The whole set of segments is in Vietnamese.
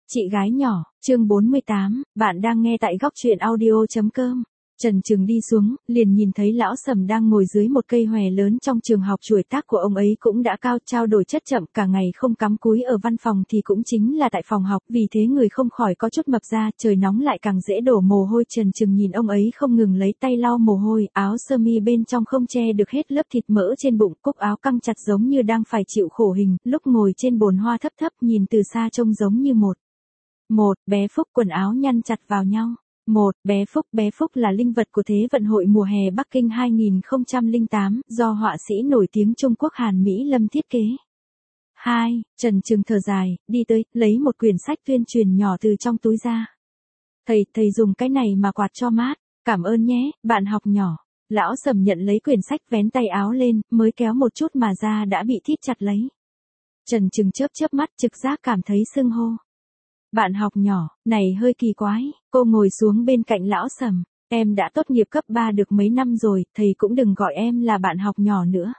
Chị gái nhỏ, chương 48, bạn đang nghe tại góc truyện audio.com. Trần Trừng đi xuống, liền nhìn thấy lão Sầm đang ngồi dưới một cây hòe lớn trong trường học, tuổi tác của ông ấy cũng đã cao, trao đổi chất chậm, cả ngày không cắm cúi ở văn phòng thì cũng chính là tại phòng học, vì thế người không khỏi có chút mập ra, trời nóng lại càng dễ đổ mồ hôi. Trần Trừng nhìn ông ấy không ngừng lấy tay lau mồ hôi, áo sơ mi bên trong không che được hết lớp thịt mỡ trên bụng, cúc áo căng chặt giống như đang phải chịu khổ hình, lúc ngồi trên bồn hoa thấp thấp nhìn từ xa trông giống như một bé Phúc, quần áo nhăn chặt vào nhau. Bé Phúc là linh vật của Thế vận hội mùa hè Bắc Kinh 2008, do họa sĩ nổi tiếng Trung Quốc Hàn Mỹ Lâm thiết kế. 2. Trần Trừng thở dài, đi tới, lấy một quyển sách tuyên truyền nhỏ từ trong túi ra. Thầy dùng cái này mà quạt cho mát, cảm ơn nhé, bạn học nhỏ. Lão Sầm nhận lấy quyển sách, vén tay áo lên, mới kéo một chút mà da đã bị thít chặt lấy. Trần Trừng chớp mắt, trực giác cảm thấy sưng hô. Bạn học nhỏ, này hơi kỳ quái. Cô ngồi xuống bên cạnh lão Sầm. Em đã tốt nghiệp cấp 3 được mấy năm rồi, thầy cũng đừng gọi em là bạn học nhỏ nữa.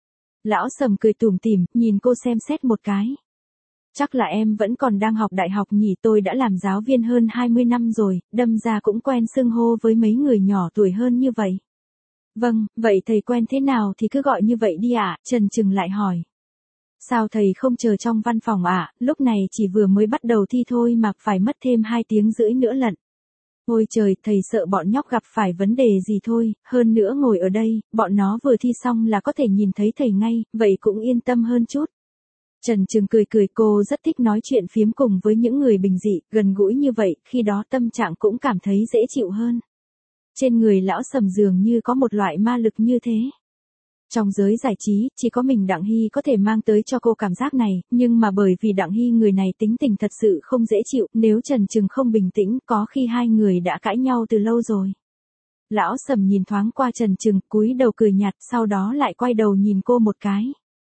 Lão Sầm cười tủm tỉm, nhìn cô xem xét một cái. Chắc là em vẫn còn đang học đại học nhỉ, tôi đã làm giáo viên hơn 20 năm rồi, đâm ra cũng quen xưng hô với mấy người nhỏ tuổi hơn như vậy. Vâng, vậy thầy quen thế nào thì cứ gọi như vậy đi ạ, Trần Trừng lại hỏi. Sao thầy không chờ trong văn phòng ạ, lúc này chỉ vừa mới bắt đầu thi thôi mà phải mất thêm 2 tiếng rưỡi nữa lận. Ôi trời, thầy sợ bọn nhóc gặp phải vấn đề gì thôi, hơn nữa ngồi ở đây, bọn nó vừa thi xong là có thể nhìn thấy thầy ngay, vậy cũng yên tâm hơn chút. Trần Trừng cười, cô rất thích nói chuyện phiếm cùng với những người bình dị, gần gũi như vậy, khi đó tâm trạng cũng cảm thấy dễ chịu hơn. Trên người lão Sầm dường như có một loại ma lực như thế. Trong giới giải trí, chỉ có mình Đặng Hy có thể mang tới cho cô cảm giác này, nhưng mà bởi vì Đặng Hy người này tính tình thật sự không dễ chịu, nếu Trần Trừng không bình tĩnh, có khi hai người đã cãi nhau từ lâu rồi. Lão Sầm nhìn thoáng qua Trần Trừng, cúi đầu cười nhạt, sau đó lại quay đầu nhìn cô một cái.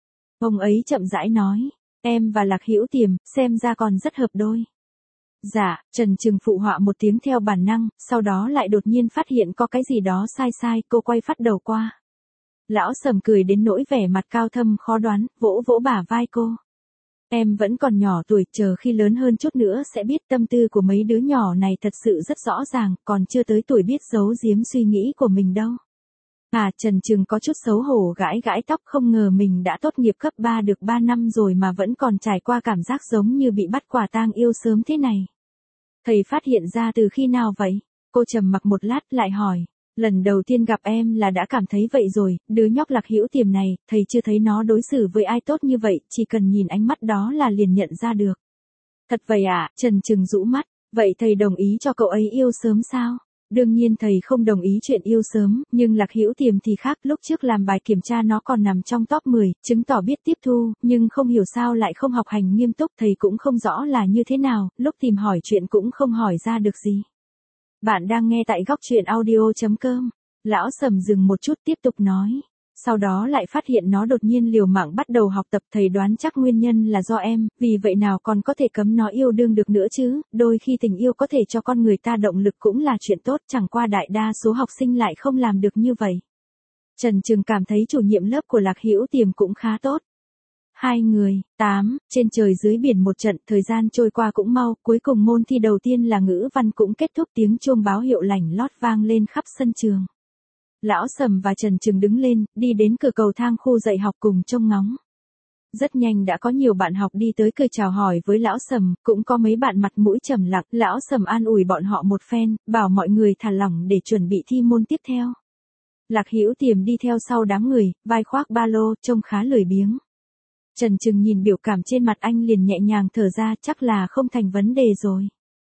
Ông ấy chậm rãi nói, em và Lạc Hữu Tiềm, xem ra còn rất hợp đôi. Dạ, Trần Trừng phụ họa một tiếng theo bản năng, sau đó lại đột nhiên phát hiện có cái gì đó sai, cô quay phát đầu qua. Lão Sầm cười đến nỗi vẻ mặt cao thâm khó đoán, vỗ bả vai cô. Em vẫn còn nhỏ tuổi, chờ khi lớn hơn chút nữa sẽ biết, tâm tư của mấy đứa nhỏ này thật sự rất rõ ràng, còn chưa tới tuổi biết giấu giếm suy nghĩ của mình đâu. Trần Trừng có chút xấu hổ gãi tóc, không ngờ mình đã tốt nghiệp cấp 3 được 3 năm rồi mà vẫn còn trải qua cảm giác giống như bị bắt quả tang yêu sớm thế này. Thầy phát hiện ra từ khi nào vậy? Cô trầm mặc một lát lại hỏi. Lần đầu tiên gặp em là đã cảm thấy vậy rồi, đứa nhóc Lạc Hữu Tiềm này, thầy chưa thấy nó đối xử với ai tốt như vậy, chỉ cần nhìn ánh mắt đó là liền nhận ra được. Thật vậy ạ, Trần Trừng rũ mắt, vậy thầy đồng ý cho cậu ấy yêu sớm sao? Đương nhiên thầy không đồng ý chuyện yêu sớm, nhưng Lạc Hữu Tiềm thì khác, lúc trước làm bài kiểm tra nó còn nằm trong top 10, chứng tỏ biết tiếp thu, nhưng không hiểu sao lại không học hành nghiêm túc, thầy cũng không rõ là như thế nào, lúc tìm hỏi chuyện cũng không hỏi ra được gì. Bạn đang nghe tại góc truyện audio.com. Lão Sầm dừng một chút tiếp tục nói. Sau đó lại phát hiện nó đột nhiên liều mạng bắt đầu học tập, thầy đoán chắc nguyên nhân là do em, vì vậy nào còn có thể cấm nó yêu đương được nữa chứ, đôi khi tình yêu có thể cho con người ta động lực cũng là chuyện tốt, chẳng qua đại đa số học sinh lại không làm được như vậy. Trần Trừng cảm thấy chủ nhiệm lớp của Lạc Hữu Tiềm cũng khá tốt. 2 người, 8, trên trời dưới biển một trận, thời gian trôi qua cũng mau, cuối cùng môn thi đầu tiên là ngữ văn cũng kết thúc, tiếng chuông báo hiệu lảnh lót vang lên khắp sân trường. Lão Sầm và Trần Trừng đứng lên, đi đến cửa cầu thang khu dạy học cùng trông ngóng. Rất nhanh đã có nhiều bạn học đi tới cười chào hỏi với lão Sầm, cũng có mấy bạn mặt mũi trầm lặng, lão Sầm an ủi bọn họ một phen, bảo mọi người thả lỏng để chuẩn bị thi môn tiếp theo. Lạc Hữu Tiềm đi theo sau đám người, vai khoác ba lô, trông khá lười biếng. Trần Trừng nhìn biểu cảm trên mặt anh liền nhẹ nhàng thở ra, chắc là không thành vấn đề rồi.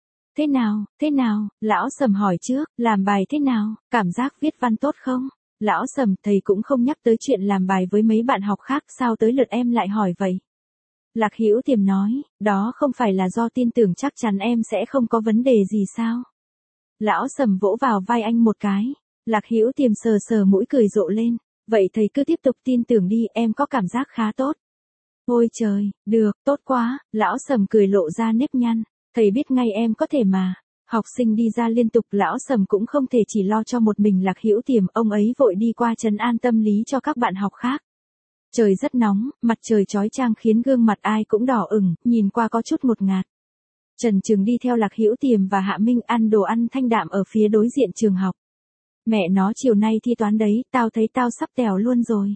Thế nào, lão Sầm hỏi trước, làm bài thế nào, cảm giác viết văn tốt không? Lão Sầm, thầy cũng không nhắc tới chuyện làm bài với mấy bạn học khác, sao tới lượt em lại hỏi vậy? Lạc Hữu Tiềm nói, đó không phải là do tin tưởng chắc chắn em sẽ không có vấn đề gì sao? Lão Sầm vỗ vào vai anh một cái, Lạc Hữu Tiềm sờ mũi cười rộ lên, vậy thầy cứ tiếp tục tin tưởng đi, em có cảm giác khá tốt. Ôi trời, được, tốt quá, lão Sầm cười lộ ra nếp nhăn, thầy biết ngay em có thể mà. Học sinh đi ra liên tục, lão Sầm cũng không thể chỉ lo cho một mình Lạc Hữu Tiềm, ông ấy vội đi qua trấn an tâm lý cho các bạn học khác. Trời rất nóng, mặt trời chói chang khiến gương mặt ai cũng đỏ ửng, nhìn qua có chút ngột ngạt. Trần Trừng đi theo Lạc Hữu Tiềm và Hạ Minh ăn đồ ăn thanh đạm ở phía đối diện trường học. Mẹ nó chiều nay thi toán đấy, tao thấy tao sắp tèo luôn rồi.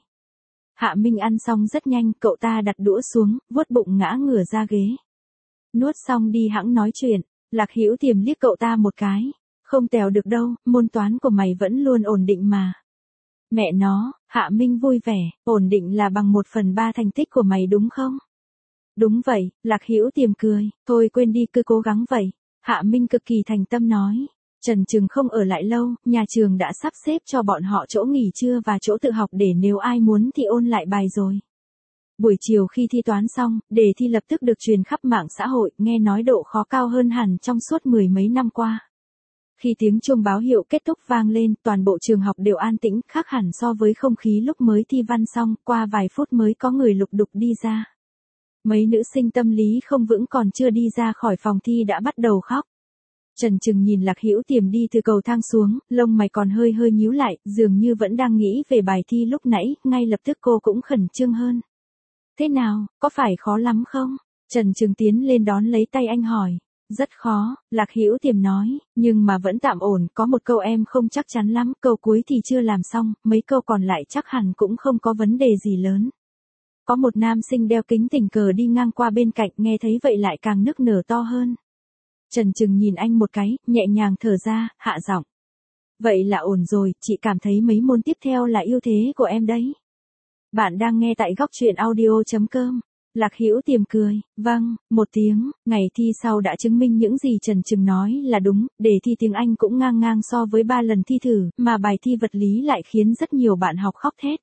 Hạ Minh ăn xong rất nhanh, cậu ta đặt đũa xuống, vuốt bụng ngã ngửa ra ghế. Nuốt xong đi hẵng nói chuyện, Lạc Hữu Tiềm liếc cậu ta một cái. Không tèo được đâu, môn toán của mày vẫn luôn ổn định mà. Mẹ nó, Hạ Minh vui vẻ, ổn định là bằng 1/3 thành tích của mày đúng không? Đúng vậy, Lạc Hữu Tiềm cười, thôi quên đi cứ cố gắng vậy. Hạ Minh cực kỳ thành tâm nói. Trần Trừng không ở lại lâu, nhà trường đã sắp xếp cho bọn họ chỗ nghỉ trưa và chỗ tự học để nếu ai muốn thì ôn lại bài rồi. Buổi chiều khi thi toán xong, đề thi lập tức được truyền khắp mạng xã hội, nghe nói độ khó cao hơn hẳn trong suốt 10 mấy năm qua. Khi tiếng chuông báo hiệu kết thúc vang lên, toàn bộ trường học đều an tĩnh, khác hẳn so với không khí lúc mới thi văn xong, qua vài phút mới có người lục đục đi ra. Mấy nữ sinh tâm lý không vững còn chưa đi ra khỏi phòng thi đã bắt đầu khóc. Trần Trừng nhìn Lạc Hữu Tiềm đi từ cầu thang xuống, lông mày còn hơi hơi nhíu lại, dường như vẫn đang nghĩ về bài thi lúc nãy, ngay lập tức cô cũng khẩn trương hơn. Thế nào, có phải khó lắm không? Trần Trừng tiến lên đón lấy tay anh hỏi. Rất khó, Lạc Hữu Tiềm nói, nhưng mà vẫn tạm ổn, có một câu em không chắc chắn lắm, câu cuối thì chưa làm xong, mấy câu còn lại chắc hẳn cũng không có vấn đề gì lớn. Có một nam sinh đeo kính tình cờ đi ngang qua bên cạnh, nghe thấy vậy lại càng nức nở to hơn. Trần Trừng nhìn anh một cái, nhẹ nhàng thở ra, hạ giọng. Vậy là ổn rồi, chị cảm thấy mấy môn tiếp theo là ưu thế của em đấy. Bạn đang nghe tại góc truyện audio.com. Lạc Hữu Tiềm cười, vâng, một tiếng, ngày thi sau đã chứng minh những gì Trần Trừng nói là đúng, đề thi tiếng Anh cũng ngang ngang so với 3 lần thi thử, mà bài thi vật lý lại khiến rất nhiều bạn học khóc thét.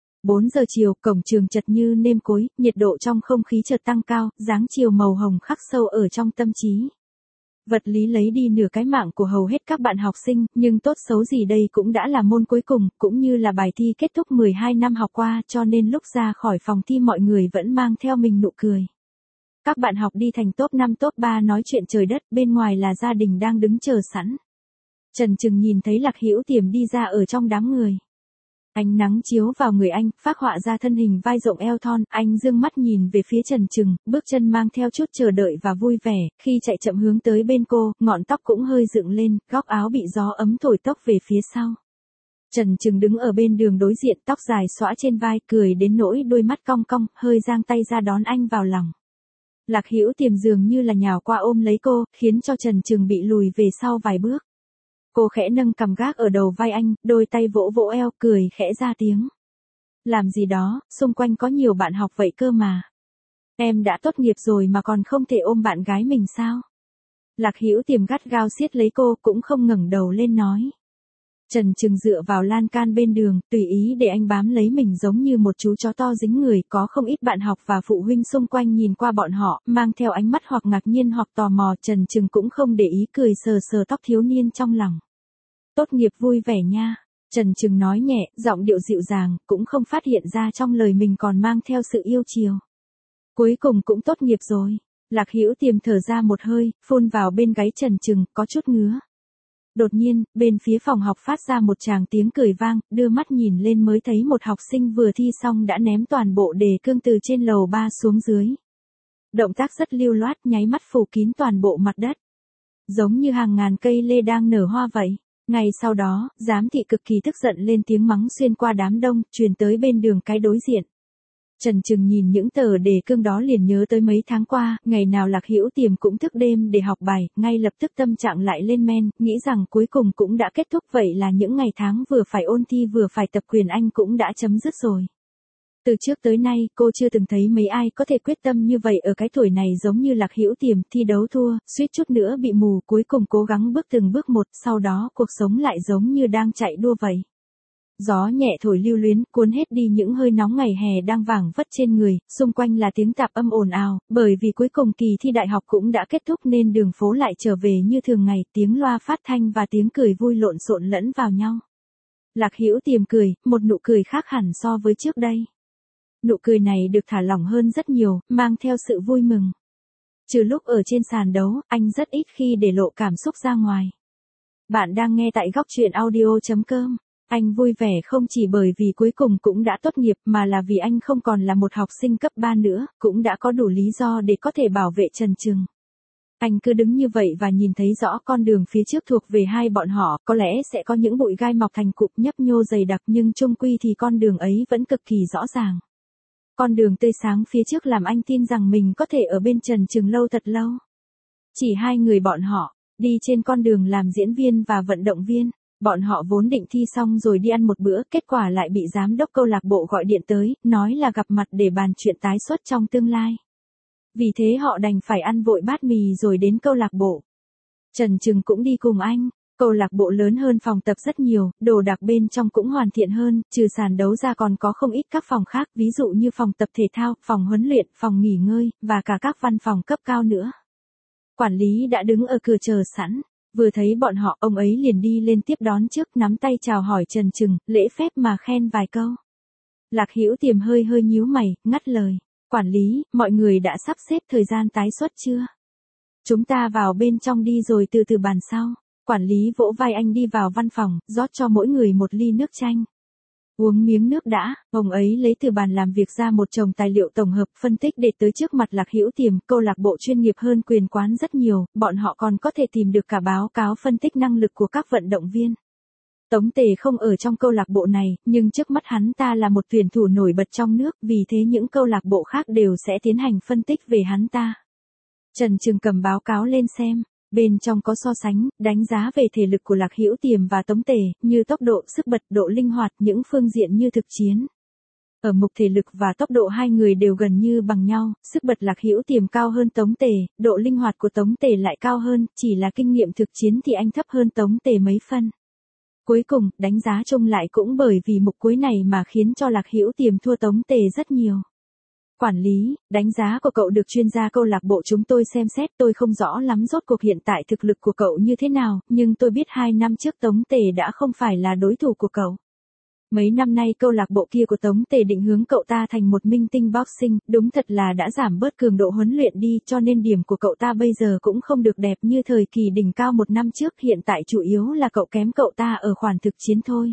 4 giờ chiều, cổng trường chật như nêm cối, nhiệt độ trong không khí chợt tăng cao, dáng chiều màu hồng khắc sâu ở trong tâm trí. Vật lý lấy đi nửa cái mạng của hầu hết các bạn học sinh, nhưng tốt xấu gì đây cũng đã là môn cuối cùng, cũng như là bài thi kết thúc 12 năm học qua, cho nên lúc ra khỏi phòng thi mọi người vẫn mang theo mình nụ cười. Các bạn học đi thành top 5 top 3 nói chuyện trời đất, bên ngoài là gia đình đang đứng chờ sẵn. Trần Trừng nhìn thấy Lạc Hữu Tiềm đi ra ở trong đám người. Ánh nắng chiếu vào người anh, phác họa ra thân hình vai rộng eo thon, anh dương mắt nhìn về phía Trần Trừng, bước chân mang theo chút chờ đợi và vui vẻ, khi chạy chậm hướng tới bên cô, ngọn tóc cũng hơi dựng lên, góc áo bị gió ấm thổi tóc về phía sau. Trần Trừng đứng ở bên đường đối diện, tóc dài xõa trên vai, cười đến nỗi đôi mắt cong cong, hơi giang tay ra đón anh vào lòng. Lạc Hữu Tiềm dường như là nhào qua ôm lấy cô, khiến cho Trần Trừng bị lùi về sau vài bước. Cô khẽ nâng cằm gác ở đầu vai anh, đôi tay vỗ vỗ eo, cười khẽ ra tiếng. Làm gì đó, xung quanh có nhiều bạn học vậy cơ mà. Em đã tốt nghiệp rồi mà còn không thể ôm bạn gái mình sao? Lạc Hữu Tiềm gắt gao siết lấy cô, cũng không ngẩng đầu lên nói. Trần Trừng dựa vào lan can bên đường, tùy ý để anh bám lấy mình giống như một chú chó to dính người, có không ít bạn học và phụ huynh xung quanh nhìn qua bọn họ, mang theo ánh mắt hoặc ngạc nhiên hoặc tò mò, Trần Trừng cũng không để ý, cười sờ sờ tóc thiếu niên trong lòng. Tốt nghiệp vui vẻ nha, Trần Trừng nói nhẹ, giọng điệu dịu dàng, cũng không phát hiện ra trong lời mình còn mang theo sự yêu chiều. Cuối cùng cũng tốt nghiệp rồi. Lạc Hữu Tiềm thở ra một hơi, phun vào bên gáy Trần Trừng, có chút ngứa. Đột nhiên, bên phía phòng học phát ra một tràng tiếng cười vang, đưa mắt nhìn lên mới thấy một học sinh vừa thi xong đã ném toàn bộ đề cương từ trên lầu 3 xuống dưới. Động tác rất lưu loát, nháy mắt phủ kín toàn bộ mặt đất. Giống như hàng ngàn cây lê đang nở hoa vậy. Ngay sau đó, giám thị cực kỳ tức giận lên tiếng mắng xuyên qua đám đông, truyền tới bên đường cái đối diện. Trần Trừng nhìn những tờ đề cương đó liền nhớ tới mấy tháng qua, ngày nào Lạc Hữu Tiềm cũng thức đêm để học bài, ngay lập tức tâm trạng lại lên men, nghĩ rằng cuối cùng cũng đã kết thúc, vậy là những ngày tháng vừa phải ôn thi vừa phải tập quyền Anh cũng đã chấm dứt rồi. Từ trước tới nay, cô chưa từng thấy mấy ai có thể quyết tâm như vậy ở cái tuổi này giống như Lạc Hữu Tiềm, thi đấu thua, suýt chút nữa bị mù, cuối cùng cố gắng bước từng bước một, sau đó cuộc sống lại giống như đang chạy đua vậy. Gió nhẹ thổi lưu luyến, cuốn hết đi những hơi nóng ngày hè đang vàng vất trên người, xung quanh là tiếng tạp âm ồn ào, bởi vì cuối cùng kỳ thi đại học cũng đã kết thúc nên đường phố lại trở về như thường ngày, tiếng loa phát thanh và tiếng cười vui lộn xộn lẫn vào nhau. Lạc Hữu Tiềm cười, một nụ cười khác hẳn so với trước đây. Nụ cười này được thả lỏng hơn rất nhiều, mang theo sự vui mừng. Trừ lúc ở trên sàn đấu, anh rất ít khi để lộ cảm xúc ra ngoài. Bạn đang nghe tại góc truyện audio.com. Anh vui vẻ không chỉ bởi vì cuối cùng cũng đã tốt nghiệp mà là vì anh không còn là một học sinh cấp 3 nữa, cũng đã có đủ lý do để có thể bảo vệ Trần Trừng. Anh cứ đứng như vậy và nhìn thấy rõ con đường phía trước thuộc về hai bọn họ, có lẽ sẽ có những bụi gai mọc thành cụm nhấp nhô dày đặc nhưng chung quy thì con đường ấy vẫn cực kỳ rõ ràng. Con đường tươi sáng phía trước làm anh tin rằng mình có thể ở bên Trần Trừng lâu thật lâu. Chỉ hai người bọn họ, đi trên con đường làm diễn viên và vận động viên. Bọn họ vốn định thi xong rồi đi ăn một bữa, kết quả lại bị giám đốc câu lạc bộ gọi điện tới, nói là gặp mặt để bàn chuyện tái xuất trong tương lai. Vì thế họ đành phải ăn vội bát mì rồi đến câu lạc bộ. Trần Trừng cũng đi cùng anh. Câu lạc bộ lớn hơn phòng tập rất nhiều, đồ đạc bên trong cũng hoàn thiện hơn, trừ sàn đấu ra còn có không ít các phòng khác, ví dụ như phòng tập thể thao, phòng huấn luyện, phòng nghỉ ngơi, và cả các văn phòng cấp cao nữa. Quản lý đã đứng ở cửa chờ sẵn. Vừa thấy bọn họ, ông ấy liền đi lên tiếp đón trước, nắm tay chào hỏi Trần Trừng, lễ phép mà khen vài câu. Lạc Hữu Tiềm hơi nhíu mày, ngắt lời. Quản lý, mọi người đã sắp xếp thời gian tái xuất chưa? Chúng ta vào bên trong đi rồi từ từ bàn sau. Quản lý vỗ vai anh đi vào văn phòng, rót cho mỗi người một ly nước chanh. Uống miếng nước đã, ông ấy lấy từ bàn làm việc ra một chồng tài liệu tổng hợp phân tích để tới trước mặt Lạc Hữu Tiềm. Câu lạc bộ chuyên nghiệp hơn quyền quán rất nhiều, bọn họ còn có thể tìm được cả báo cáo phân tích năng lực của các vận động viên. Tống Tề không ở trong câu lạc bộ này, nhưng trước mắt hắn ta là một tuyển thủ nổi bật trong nước, vì thế những câu lạc bộ khác đều sẽ tiến hành phân tích về hắn ta. Trần Trừng cầm báo cáo lên xem. Bên trong có so sánh, đánh giá về thể lực của Lạc Hữu Tiềm và Tống Tề, như tốc độ, sức bật, độ linh hoạt, những phương diện như thực chiến. Ở mục thể lực và tốc độ hai người đều gần như bằng nhau, sức bật Lạc Hữu Tiềm cao hơn Tống Tề, độ linh hoạt của Tống Tề lại cao hơn, chỉ là kinh nghiệm thực chiến thì anh thấp hơn Tống Tề mấy phân. Cuối cùng, đánh giá chung lại cũng bởi vì mục cuối này mà khiến cho Lạc Hữu Tiềm thua Tống Tề rất nhiều. Quản lý, đánh giá của cậu được chuyên gia câu lạc bộ chúng tôi xem xét, tôi không rõ lắm rốt cuộc hiện tại thực lực của cậu như thế nào, nhưng tôi biết 2 năm trước Tống Tề đã không phải là đối thủ của cậu. Mấy năm nay câu lạc bộ kia của Tống Tề định hướng cậu ta thành một minh tinh boxing, đúng thật là đã giảm bớt cường độ huấn luyện đi, cho nên điểm của cậu ta bây giờ cũng không được đẹp như thời kỳ đỉnh cao 1 năm trước, hiện tại chủ yếu là cậu kém cậu ta ở khoản thực chiến thôi.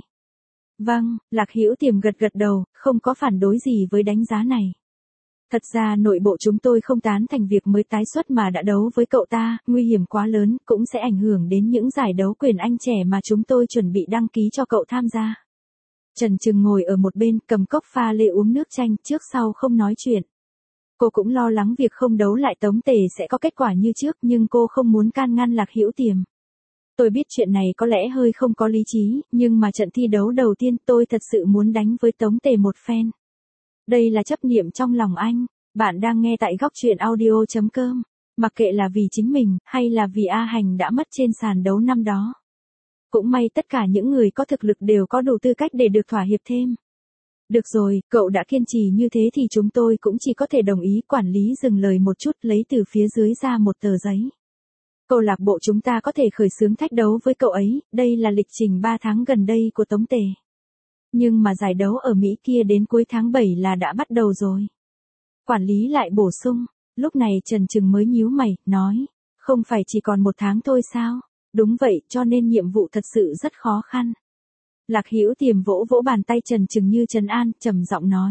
Vâng, Lạc Hữu Tiềm gật đầu, không có phản đối gì với đánh giá này. Thật ra nội bộ chúng tôi không tán thành việc mới tái xuất mà đã đấu với cậu ta, nguy hiểm quá lớn, cũng sẽ ảnh hưởng đến những giải đấu quyền Anh trẻ mà chúng tôi chuẩn bị đăng ký cho cậu tham gia. Trần Trừng ngồi ở một bên, cầm cốc pha lê uống nước chanh, trước sau không nói chuyện. Cô cũng lo lắng việc không đấu lại Tống Tề sẽ có kết quả như trước, nhưng cô không muốn can ngăn Lạc Hữu Tiềm. Tôi biết chuyện này có lẽ hơi không có lý trí, nhưng mà trận thi đấu đầu tiên tôi thật sự muốn đánh với Tống Tề một phen. Đây là chấp niệm trong lòng anh. Bạn đang nghe tại góc truyện audio.com. Mặc kệ là vì chính mình, hay là vì A Hành đã mất trên sàn đấu năm đó. Cũng may tất cả những người có thực lực đều có đủ tư cách để được thỏa hiệp thêm. Được rồi, cậu đã kiên trì như thế thì chúng tôi cũng chỉ có thể đồng ý. Quản lý dừng lời một chút, lấy từ phía dưới ra một tờ giấy. Câu lạc bộ chúng ta có thể khởi xướng thách đấu với cậu ấy, đây là lịch trình 3 tháng gần đây của Tống Tề. Nhưng mà giải đấu ở Mỹ kia đến cuối tháng 7 là đã bắt đầu rồi. Quản lý lại bổ sung, lúc này Trần Trừng mới nhíu mày, nói, không phải chỉ còn 1 tháng thôi sao? Đúng vậy, cho nên nhiệm vụ thật sự rất khó khăn. Lạc Hữu Tiềm vỗ bàn tay Trần Trừng như trấn an, trầm giọng nói.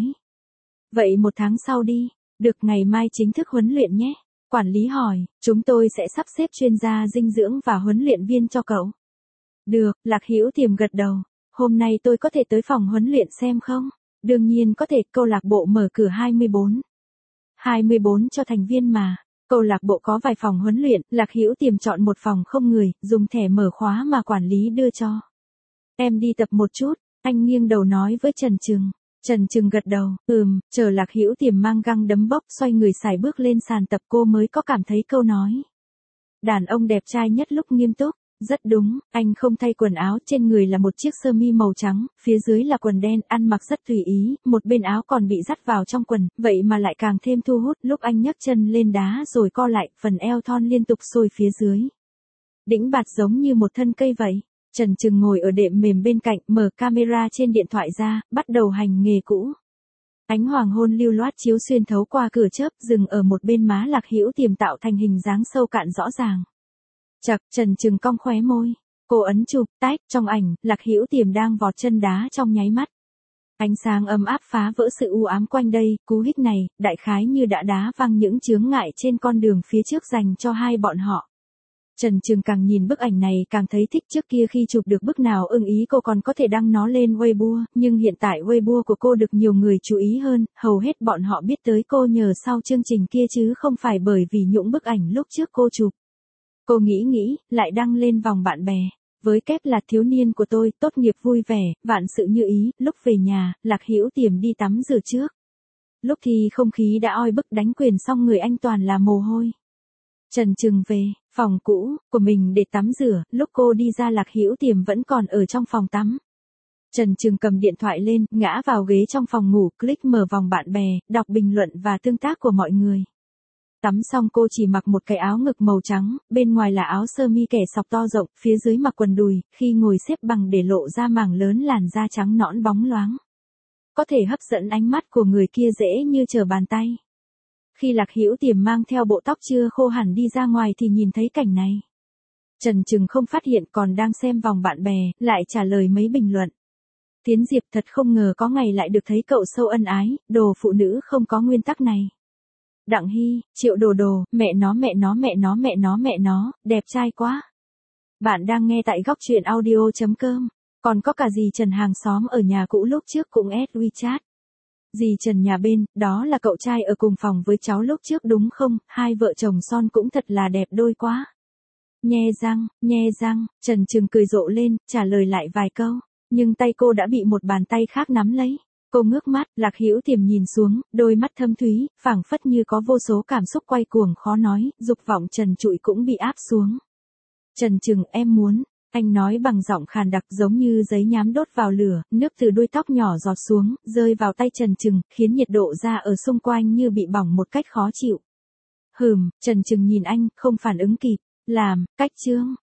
Vậy 1 tháng sau đi, được, ngày mai chính thức huấn luyện nhé. Quản lý hỏi, chúng tôi sẽ sắp xếp chuyên gia dinh dưỡng và huấn luyện viên cho cậu. Được, Lạc Hữu Tiềm gật đầu. Hôm nay tôi có thể tới phòng huấn luyện xem không? Đương nhiên có thể, câu lạc bộ mở cửa 24. 24 cho thành viên mà. Câu lạc bộ có vài phòng huấn luyện, Lạc Hữu Tiềm chọn một phòng không người, dùng thẻ mở khóa mà quản lý đưa cho. Em đi tập một chút, anh nghiêng đầu nói với Trần Trừng. Trần Trừng gật đầu, chờ Lạc Hữu Tiềm mang găng đấm bốc xoay người xài bước lên sàn tập, cô mới có cảm thấy câu nói. Đàn ông đẹp trai nhất lúc nghiêm túc. Rất đúng, anh không thay quần áo, trên người là một chiếc sơ mi màu trắng, phía dưới là quần đen, ăn mặc rất tùy ý, một bên áo còn bị dắt vào trong quần, vậy mà lại càng thêm thu hút, lúc anh nhấc chân lên đá rồi co lại, phần eo thon liên tục xuôi phía dưới. Đĩnh bạt giống như một thân cây vậy. Trần Trừng ngồi ở đệm mềm bên cạnh, mở camera trên điện thoại ra, bắt đầu hành nghề cũ. Ánh hoàng hôn lưu loát chiếu xuyên thấu qua cửa chớp, dừng ở một bên má Lạc Hữu Tiềm tạo thành hình dáng sâu cạn rõ ràng. Chậc, Trần Trừng cong khóe môi. Cô ấn chụp, tách, trong ảnh, Lạc Hữu Tiềm đang vọt chân đá trong nháy mắt. Ánh sáng ấm áp phá vỡ sự u ám quanh đây, cú hích này, đại khái như đã đá văng những chướng ngại trên con đường phía trước dành cho hai bọn họ. Trần Trừng càng nhìn bức ảnh này càng thấy thích. Trước kia khi chụp được bức nào ưng ý cô còn có thể đăng nó lên Weibo, nhưng hiện tại Weibo của cô được nhiều người chú ý hơn, hầu hết bọn họ biết tới cô nhờ sau chương trình kia chứ không phải bởi vì những bức ảnh lúc trước cô chụp. Cô nghĩ, lại đăng lên vòng bạn bè. Với kép là thiếu niên của tôi, tốt nghiệp vui vẻ, vạn sự như ý, lúc về nhà, Lạc Hữu Tiềm đi tắm rửa trước. Lúc thì không khí đã oi bức đánh quyền xong người anh toàn là mồ hôi. Trần Trừng về phòng cũ của mình để tắm rửa, lúc cô đi ra Lạc Hữu Tiềm vẫn còn ở trong phòng tắm. Trần Trừng cầm điện thoại lên, ngã vào ghế trong phòng ngủ, click mở vòng bạn bè, đọc bình luận và tương tác của mọi người. Tắm xong cô chỉ mặc một cái áo ngực màu trắng, bên ngoài là áo sơ mi kẻ sọc to rộng, phía dưới mặc quần đùi, khi ngồi xếp bằng để lộ ra mảng lớn làn da trắng nõn bóng loáng. Có thể hấp dẫn ánh mắt của người kia dễ như trở bàn tay. Khi Lạc Hữu Tiềm mang theo bộ tóc chưa khô hẳn đi ra ngoài thì nhìn thấy cảnh này. Trần Trừng không phát hiện còn đang xem vòng bạn bè, lại trả lời mấy bình luận. Tiến Diệp thật không ngờ có ngày lại được thấy cậu sâu ân ái, đồ phụ nữ không có nguyên tắc này. Đặng Hy, Triệu Đồ Đồ, mẹ nó, đẹp trai quá. Bạn đang nghe tại góc truyện audio.com. Còn có cả dì Trần hàng xóm ở nhà cũ lúc trước cũng add WeChat. Dì Trần nhà bên, đó là cậu trai ở cùng phòng với cháu lúc trước đúng không? Hai vợ chồng son cũng thật là đẹp đôi quá. Nhe răng, Trần Trừng cười rộ lên, trả lời lại vài câu. Nhưng tay cô đã bị một bàn tay khác nắm lấy. Cô ngước mắt, Lạc Hữu Tiềm nhìn xuống, đôi mắt thâm thúy, phảng phất như có vô số cảm xúc quay cuồng khó nói, dục vọng trần trụi cũng bị áp xuống. Trần Trừng, em muốn. Anh nói bằng giọng khàn đặc giống như giấy nhám đốt vào lửa, nước từ đuôi tóc nhỏ giọt xuống, rơi vào tay Trần Trừng, khiến nhiệt độ da ở xung quanh như bị bỏng một cách khó chịu. Trần Trừng nhìn anh, không phản ứng kịp. Làm, cách chương.